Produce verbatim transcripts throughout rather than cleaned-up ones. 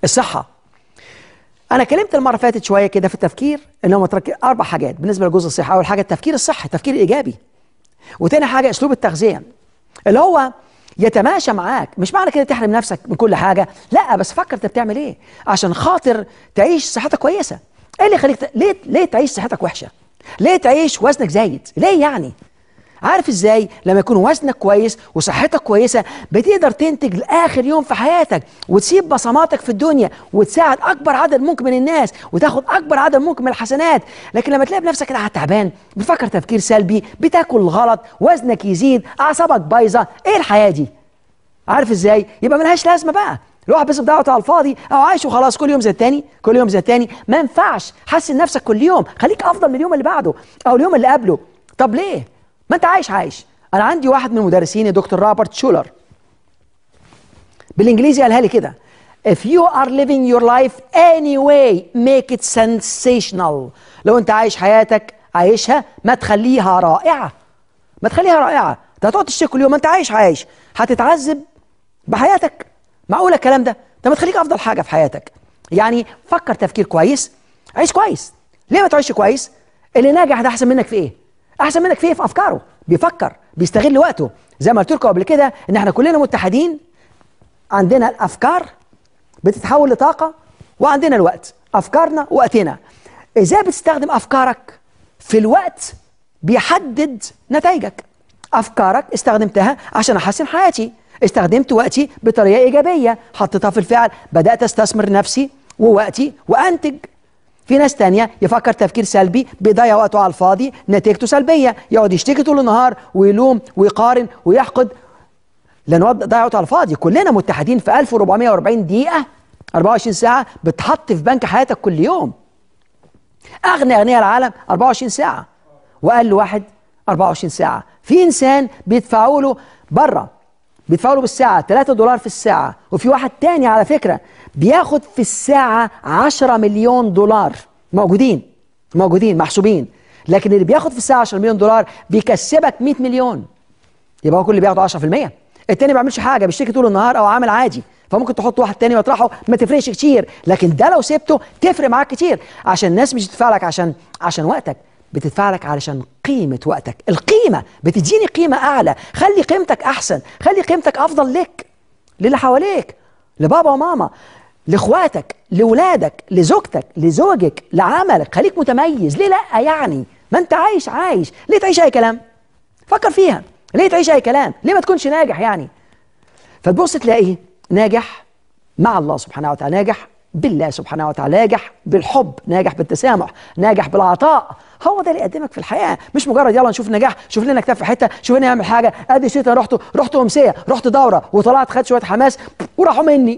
الصحه. انا كلمت المره اللي فاتت شويه كده في التفكير ان هو متركز اربع حاجات بالنسبه لجزء الصحه. اول حاجه التفكير الصحي، التفكير الايجابي. وتاني حاجه اسلوب التغذيه اللي هو يتماشى معاك. مش معنى كده تحرم نفسك من كل حاجه، لا، بس فكر انت بتعمل ايه عشان خاطر تعيش صحتك كويسه. ايه اللي يخليك ت... ليه ليه تعيش صحتك وحشه؟ ليه تعيش وزنك زايد؟ ليه يعني؟ عارف ازاي؟ لما يكون وزنك كويس وصحتك كويسه بتقدر تنتج لاخر يوم في حياتك وتسيب بصماتك في الدنيا وتساعد اكبر عدد ممكن من الناس وتاخد اكبر عدد ممكن من الحسنات. لكن لما تلاقي بنفسك كده تعبان، بتفكر تفكير سلبي، بتاكل غلط، وزنك يزيد، اعصابك بايظه، ايه الحياه دي؟ عارف ازاي؟ يبقى ملهاش لازمه بقى. الواحد بس بدعوته على الفاضي او عايش وخلاص، كل يوم زي التاني، كل يوم زي التاني. ما ينفعش. حسن نفسك كل يوم، خليك افضل من اليوم اللي بعده او اليوم اللي قبله. طب ليه؟ ما انت عايش عايش. انا عندي واحد من مدرسيني دكتور روبرت شولر بالانجليزي قالها لي كده: if you are living your life anyway make it sensational. لو انت عايش حياتك عايشها ما تخليها رائعه، ما تخليها رائعه. انت هتقعد تشتكي كل يوم، ما انت عايش عايش، هتتعذب بحياتك. معقوله الكلام ده؟ انت ما تخليك افضل حاجه في حياتك. يعني فكر تفكير كويس، عيش كويس. ليه ما تعيش كويس؟ اللي ناجح ده احسن منك في ايه؟ احسن منك في ايه؟ في افكاره. بيفكر، بيستغل وقته. زي ما قلت لكم قبل كده ان احنا كلنا متحدين، عندنا الافكار بتتحول لطاقه وعندنا الوقت. افكارنا ووقتنا. ازاي بتستخدم افكارك في الوقت بيحدد نتائجك. افكارك استخدمتها عشان احسن حياتي، استخدمت وقتي بطريقه ايجابيه، حطيتها في الفعل، بدات استثمر نفسي ووقتي وانتج. في ناس تانية يفكر تفكير سلبي، بيضيع وقته على الفاضي، نتيجته سلبية، يقعد يشتكي طول النهار ويلوم ويقارن ويحقد لأنه ضيع وقته على الفاضي. كلنا متحدين في ألف وأربعمائة وأربعين دقيقة، أربعة وعشرين ساعة بتحط في بنك حياتك كل يوم. أغنى أغنياء العالم أربعة وعشرين ساعة، وأقل واحد أربعة وعشرين ساعة. في إنسان بيدفعوا له بره، بيدفعوا له بالساعة ثلاثة دولار في الساعة، وفي واحد تاني على فكرة بياخد في الساعة عشرة مليون دولار. موجودين موجودين محسوبين. لكن اللي بياخد في الساعة عشرة مليون دولار بيكسبك مئة مليون. يبقى هو كل اللي بياخد عشرة في المئة. التاني ما بيعملش حاجة، بيشتكي طول النهار أو عامل عادي، فممكن تحط واحد تاني مطرحه ما تفرقش كتير. لكن ده لو سبته تفرق معاك كتير، عشان الناس مش بتدفع لك عشان عشان وقتك، بتدفع لك علشان قيمة وقتك. القيمة بتديني قيمة أعلى. خلي قيمتك أحسن، خلي قيمتك أفضل لك، للي حواليك، لبابا وماما، لاخواتك، لولادك، لزوجتك، لزوجك، لعملك. خليك متميز. ليه لا يعني؟ ما انت عايش عايش. ليه تعيش اي كلام؟ فكر فيها. ليه تعيش اي كلام؟ ليه ما تكونش ناجح يعني؟ فتبص تلاقيه ناجح مع الله سبحانه وتعالى، ناجح بالله سبحانه وتعالى، ناجح بالحب، ناجح بالتسامح، ناجح بالعطاء. هو ده اللي يقدمك في الحياه، مش مجرد يلا نشوف نجاح، شوف لنا كتاب في حته، شوف لنا نعمل حاجه. ادي شتا رحت رحت امسيه، رحت دوره وطلعت خدت شويه حماس وراحوا مني.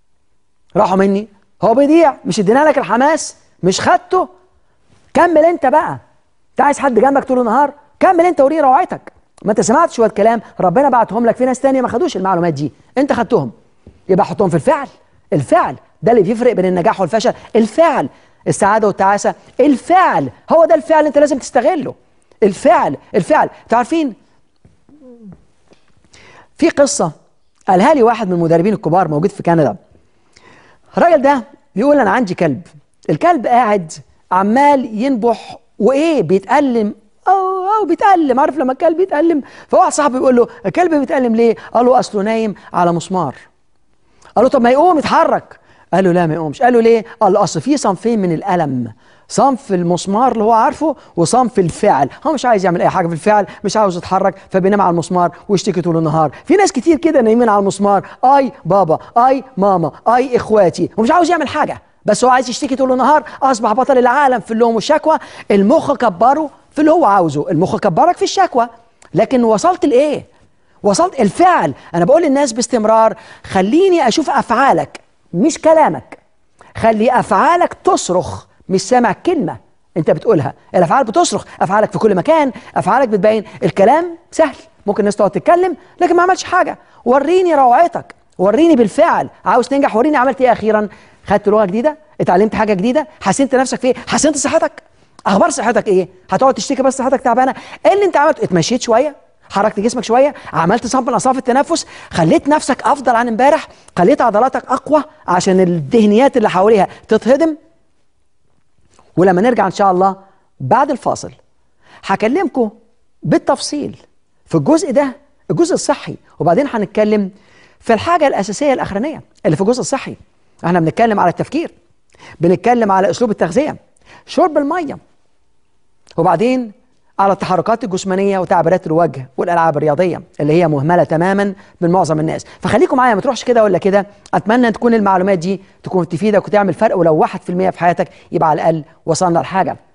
راحوا مني. هو بيضيع. مش ادينا لك الحماس؟ مش خدته؟ كمل انت بقى. انت عايز حد جنبك طول النهار؟ كمل انت وريه روعتك. ما انت سمعت شويه كلام ربنا بعتهم لك، في ناس تانية ما خدوش المعلومات دي، انت خدتهم. يبقى حطهم في الفعل. الفعل ده اللي بيفرق بين النجاح والفشل. الفعل. السعاده والتعاسه الفعل. هو ده الفعل انت لازم تستغله. الفعل الفعل. تعرفين في قصه قالها لي واحد من المدربين الكبار موجود في كندا. الراجل ده بيقول انا عندي كلب، الكلب قاعد عمال ينبح وايه بيتألم او او بيتألم. عارف لما الكلب بيتألم؟ فواحد صاحبه بيقول له الكلب بيتألم ليه؟ قال له اصله نايم على مسمار. قال له طب ما يقوم يتحرك. قال له لا ما يقومش. قال له ليه؟ قال له اصل في صنفين من الألم، صنف المسمار اللي هو عارفه وصنف الفعل. هو مش عايز يعمل اي حاجه في الفعل، مش عاوز يتحرك، فبينام على المسمار ويشتكي طول النهار. في ناس كتير كده نايمين على المسمار، اي بابا، اي ماما، اي اخواتي، ومش عاوز يعمل حاجه، بس هو عايز يشتكي طول النهار. اصبح بطل العالم في اللوم والشكوى. المخ كبره في اللي هو عاوزه، المخ كبرك في الشكوى. لكن وصلت لايه؟ وصلت الفعل. انا بقول للناس باستمرار خليني اشوف افعالك مش كلامك. خلي افعالك تصرخ، مش سامع كلمه انت بتقولها. الافعال بتصرخ، افعالك في كل مكان، افعالك بتبين. الكلام سهل، ممكن الناس تقعد تتكلم لكن ما عملش حاجه. وريني روعتك، وريني بالفعل. عاوز تنجح وريني عملت ايه اخيرا. خدت لغه جديده، اتعلمت حاجه جديده، حسنت نفسك في ايه، حسنت صحتك. اخبار صحتك ايه؟ هتقعد تشتكي بس صحتك تعبانه؟ ايه اللي انت عملته؟ اتمشيت شويه، حركت جسمك شويه، عملت صنف من اصناف التنفس، خليت نفسك افضل عن امبارح، خليت عضلاتك اقوى عشان الدهنيات اللي حواليها تتهضم. ولما نرجع ان شاء الله بعد الفاصل هكلمكم بالتفصيل في الجزء ده، الجزء الصحي، وبعدين هنتكلم في الحاجه الاساسيه الاخرانيه اللي في الجزء الصحي. احنا بنتكلم على التفكير، بنتكلم على اسلوب التغذيه، شرب الميه، وبعدين على التحركات الجسمانيه وتعبيرات الوجه والالعاب الرياضيه اللي هي مهمله تماما من معظم الناس. فخليكم معايا، ما تروحش كده ولا كده. اتمنى ان تكون المعلومات دي تكون تفيدك وتعمل فرق، ولو واحد في المية في حياتك يبقى على الاقل وصلنا لحاجه.